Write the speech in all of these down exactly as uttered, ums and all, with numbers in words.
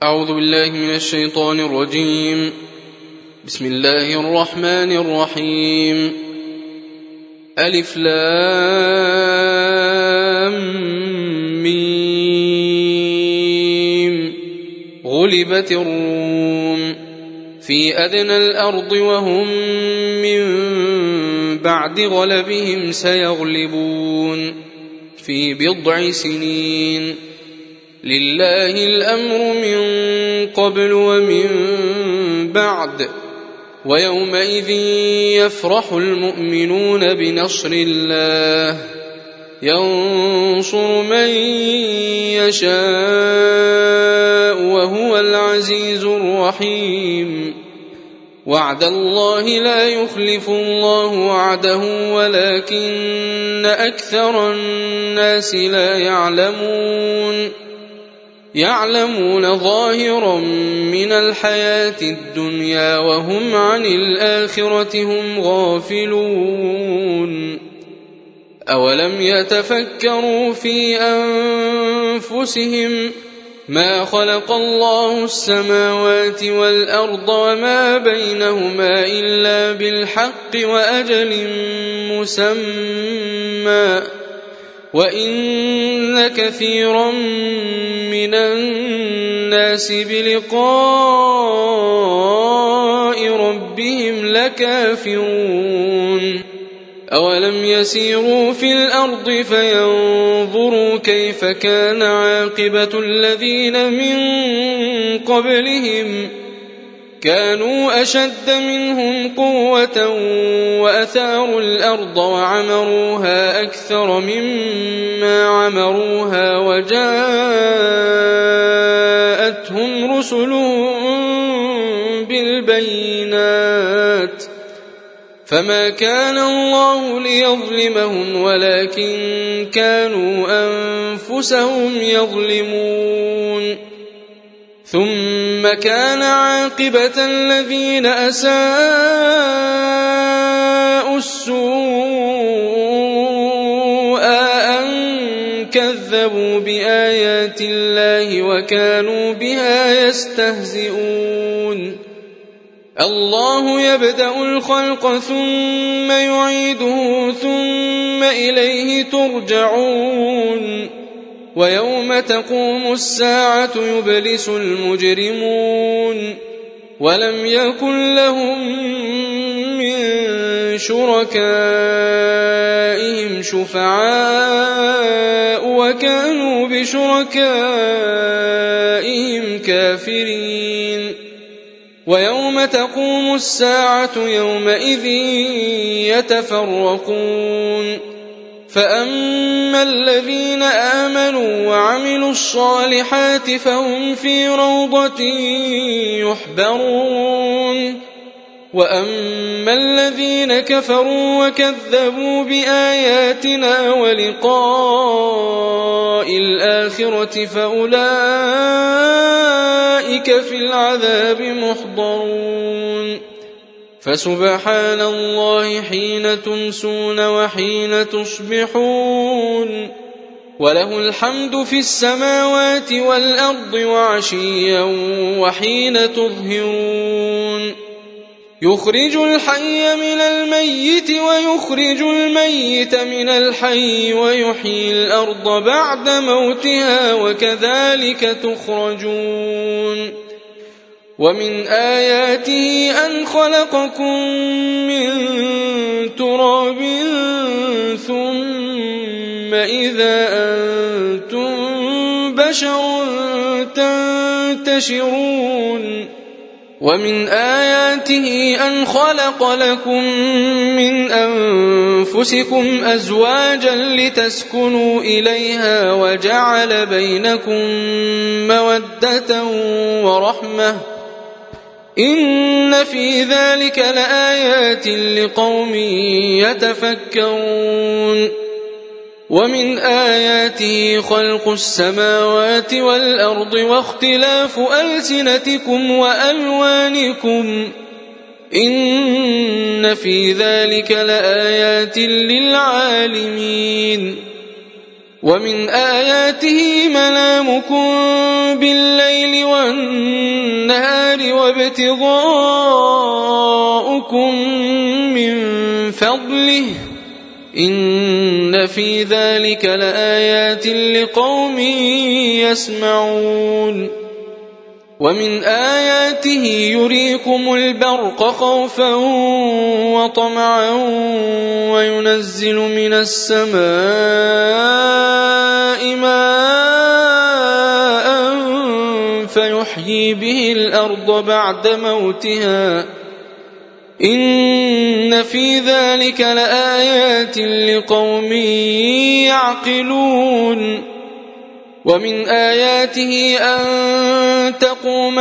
أعوذ بالله من الشيطان الرجيم. بسم الله الرحمن الرحيم. ألف لام ميم. غلبت الروم في أدنى الأرض وهم من بعد غلبهم سيغلبون في بضع سنين. لله الأمر من قبل ومن بعد ويومئذ يفرح المؤمنون بنصر الله ينصر من يشاء وهو العزيز الرحيم. وعد الله لا يخلف الله وعده ولكن أكثر الناس لا يعلمون يعلمون ظاهرا من الحياة الدنيا وهم عن الآخرة هم غافلون. أولم يتفكروا في أنفسهم ما خلق الله السماوات والأرض وما بينهما إلا بالحق وأجل مسمى وإن كثيرا من الناس بلقاء ربهم لكافرون. أولم يسيروا في الأرض فينظروا كيف كان عاقبة الذين من قبلهم كانوا أشد منهم قوة وأثاروا الأرض وعمروها أكثر مما عمروها وجاءتهم رسلهم بالبينات فما كان الله ليظلمهم ولكن كانوا أنفسهم يظلمون. ثم كان عاقبة الذين أساءوا السوء أن كذبوا بآيات الله وكانوا بها يستهزئون. الله يبدأ الخلق ثم يعيده ثم إليه ترجعون. ويوم تقوم الساعة يبلس المجرمون ولم يكن لهم من شركائهم شفعاء وكانوا بشركائهم كافرين. ويوم تقوم الساعة يومئذ يتفرقون. فأما الذين آمنوا وعملوا الصالحات فهم في روضة يحبرون. وأما الذين كفروا وكذبوا بآياتنا ولقاء الآخرة فأولئك في العذاب محضرون. فسبحان الله حين تمسون وحين تصبحون وله الحمد في السماوات والأرض وعشيا وحين تظهرون. يخرج الحي من الميت ويخرج الميت من الحي ويحيي الأرض بعد موتها وكذلك تخرجون. ومن آياته أن خلقكم من تراب ثم إذا أنتم بشر تنتشرون. ومن آياته أن خلق لكم من أنفسكم أزواجا لتسكنوا إليها وجعل بينكم مودة ورحمة إن في ذلك لآيات لقوم يتفكرون. ومن آياته خلق السماوات والأرض واختلاف ألسنتكم وألوانكم إن في ذلك لآيات للعالمين. ومن آياته منامكم بالليل والنهار وابتغاؤكم من فضله إن في ذلك لآيات لقوم يسمعون ومن آياته يريكم البرق خوفا وطمعا وينزل من السماء ماء فيحيي به الأرض بعد موتها إن في ذلك لآيات لقوم يعقلون ومن آياته أن تقوم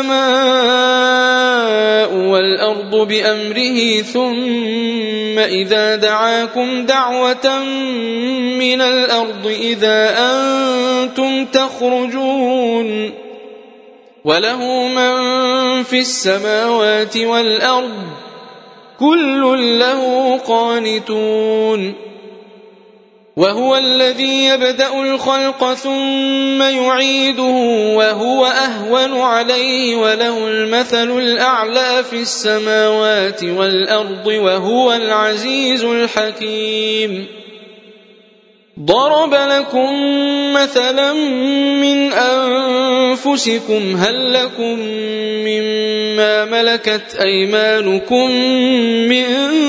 السماء والأرض بأمره ثم إذا دعاكم دعوة من الأرض إذا أنتم تخرجون وله من في السماوات والأرض كل له قانتون وهو الذي يبدأ الخلق ثم يعيده وهو أهون عليه وله المثل الأعلى في السماوات والأرض وهو العزيز الحكيم ضرب لكم مثلا من أنفسكم هل لكم مما ملكت أيمانكم من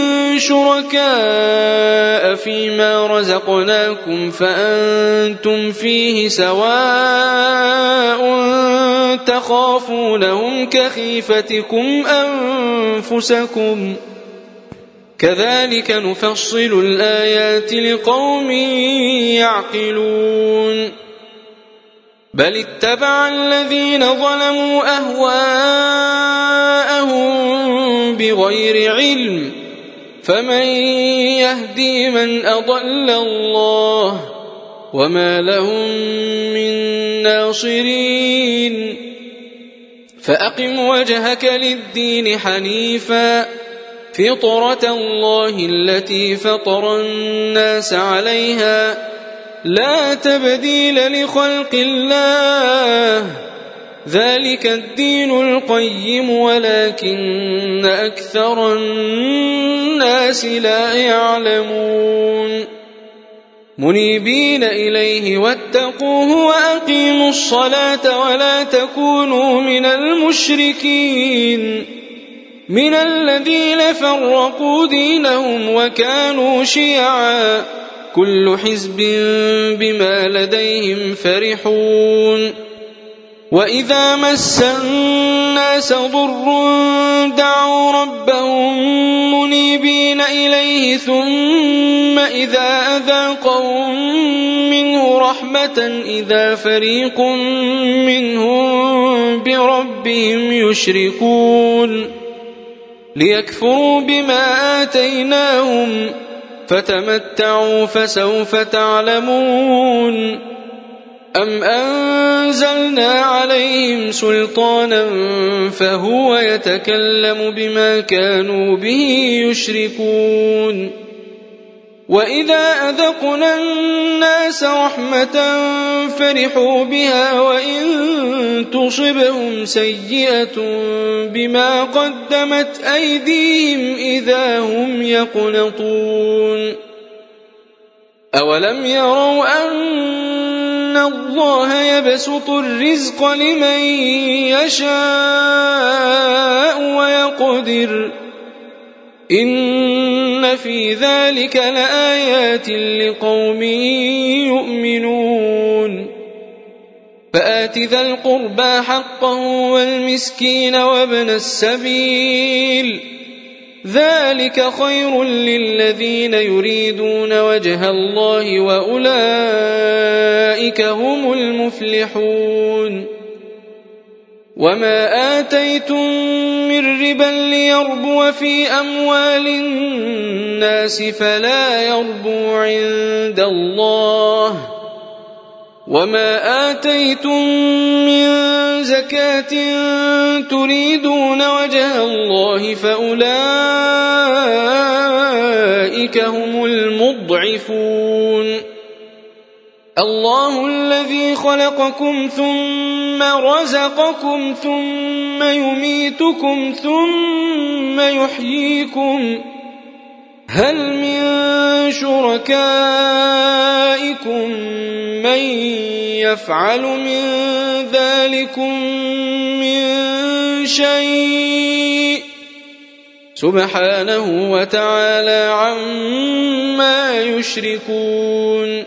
شركاء فيما رزقناكم فأنتم فيه سواء تخافونهم كخيفتكم أنفسكم كذلك نفصل الآيات لقوم يعقلون بل اتبع الذين ظلموا أهواءهم بغير علم فمن يهدي من أضل الله وما لهم من ناصرين فأقم وجهك للدين حنيفا فطرة الله التي فطر الناس عليها لا تبديل لخلق الله ذلك الدين القيم ولكن أكثر الناس لا يعلمون منيبين إليه واتقوه وأقيموا الصلاة ولا تكونوا من المشركين من الذين فرقوا دينهم وكانوا شيعا كل حزب بما لديهم فرحون وإذا مس الناس ضر دعوا ربهم منيبين إليه ثم إذا أذاقهم منه رحمة إذا فريق منهم بربهم يشركون ليكفروا بما آتيناهم فتمتعوا فسوف تعلمون أم أنزلنا عليهم سلطانا فهو يتكلم بما كانوا به يشركون وإذا أذقنا الناس رحمة فرحوا بها وإن تصبهم سيئة بما قدمت أيديهم إذا هم يقنطون أولم يروا أن الله يبسط الرزق لمن يشاء ويقدر إن في ذلك لآيات لقوم يؤمنون فآت ذا القربى حقه والمسكين وابن السبيل ذلك خير للذين يريدون وجه الله وأولئك هم المفلحون وما آتيتم من ربا ليربو في أموال الناس فلا يربو عند الله وما آتيتم من زكاة تريدون وجه الله فأولئك هم المضعفون الله الذي خلقكم ثم رزقكم ثم يميتكم ثم يحييكم هل من شركائكم من يفعل من ذلكم من شيء سبحانه وتعالى عما يشركون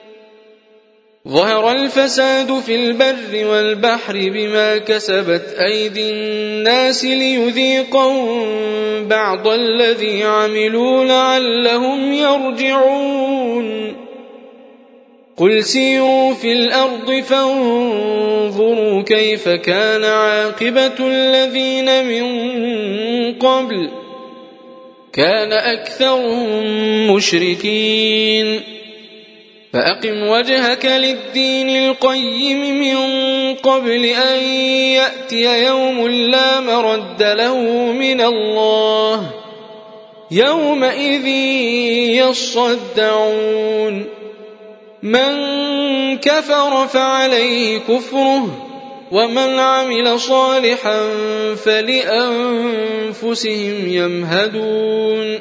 ظهر الفساد في البر والبحر بما كسبت أيدي الناس ليذيقهم بعض الذي عملوا لعلهم يرجعون قل سيروا في الأرض فانظروا كيف كان عاقبة الذين من قبل كان أكثرهم مشركين فأقم وجهك للدين القيم من قبل أن يأتي يوم لا مرد له من الله يومئذ يصدعون من كفر فعليه كفره ومن عمل صالحا فلأنفسهم يمهدون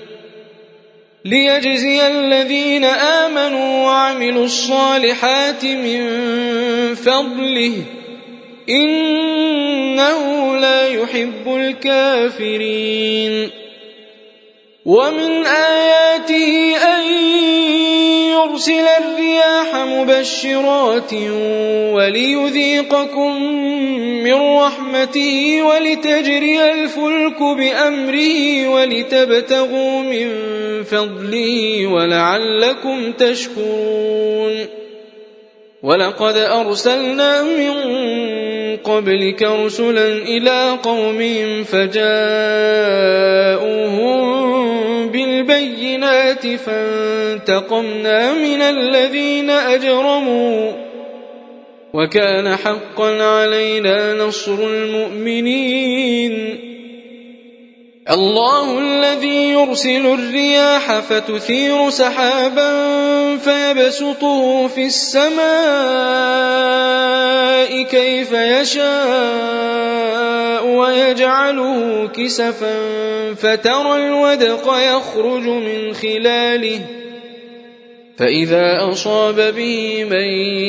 ليجزي الذين آمنوا وعملوا الصالحات من فضله إنه لا يحب الكافرين ومن آياته أن يرسل الرياح مبشرات وليذيقكم من رحمته ولتجري الفلك بأمره ولتبتغوا من فضله ولعلكم تشكرون ولقد أرسلنا من قبلك رسلا إلى قومهم فجاءوهم بالبينات فانتقمنا من الذين أجرموا وكان حقا علينا نصر المؤمنين الله الذي يرسل الرياح فتثير سحابا فيبسطه في السماء كيف يشاء ويجعله كسفا فترى الودق يخرج من خلاله فإذا أصاب به من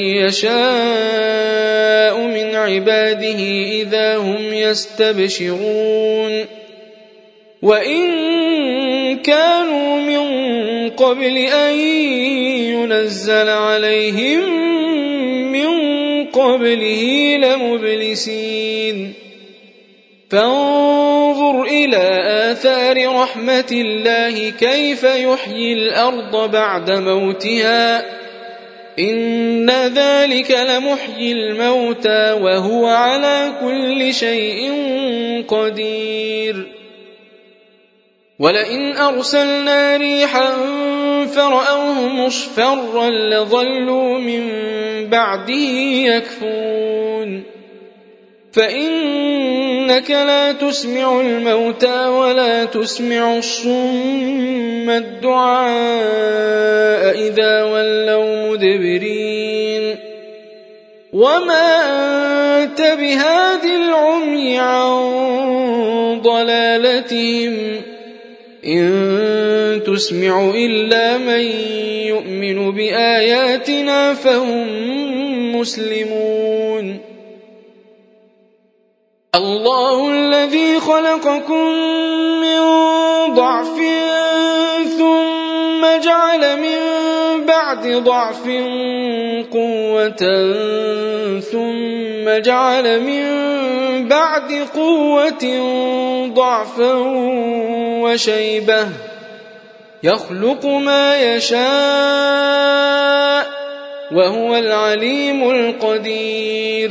يشاء من عباده إذا هم يستبشرون وإن كانوا من قبل أن ينزل عليهم من قبله لمبلسين فانظر إلى آثار رحمة الله كيف يحيي الأرض بعد موتها إن ذلك لمحيي الموتى وهو على كل شيء قدير ولئن أرسلنا ريحا فرأوه مصفرا لظلوا من بعده يكفرون فإنك لا تسمع الموتى ولا تسمع الصم الدعاء إذا ولوا مدبرين وما أنت بهاد العمي عن ضلالتهم إن تسمع إلا من يؤمن بآياتنا فهم مسلمون الله الذي خلقكم من ضعف ثم جعل من بعد ضعف قوة ثم جعل من بعد قوة ضعفا وشيبة يخلق ما يشاء وهو العليم القدير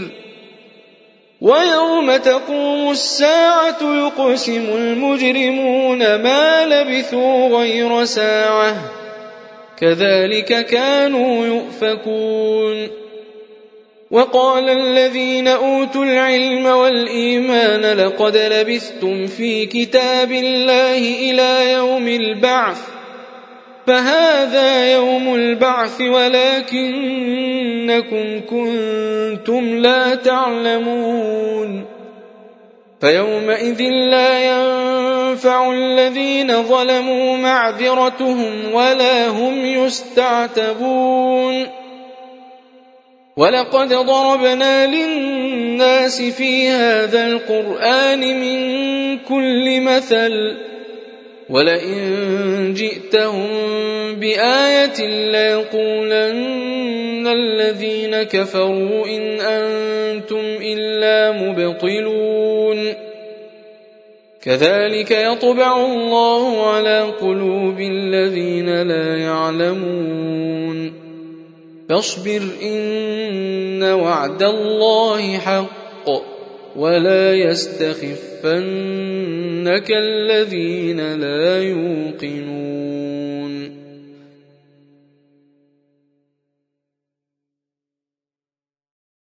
ويوم تقوم الساعة يقسم المجرمون ما لبثوا غير ساعة كذلك كانوا يؤفكون وقال الذين أوتوا العلم والإيمان لقد لبثتم في كتاب الله إلى يوم البعث فهذا يوم البعث ولكنكم كنتم لا تعلمون فيومئذ لا ينفع الذين ظلموا معذرتهم ولا هم يستعتبون ولقد ضربنا للناس في هذا القرآن من كل مثل ولئن جئتهم بآية ليقولن الذين كفروا إن أنتم إلا مبطلون كذلك يطبع الله على قلوب الذين لا يعلمون فاصبر إن وعد الله حق ولا يستخفنك الذين لا يوقنون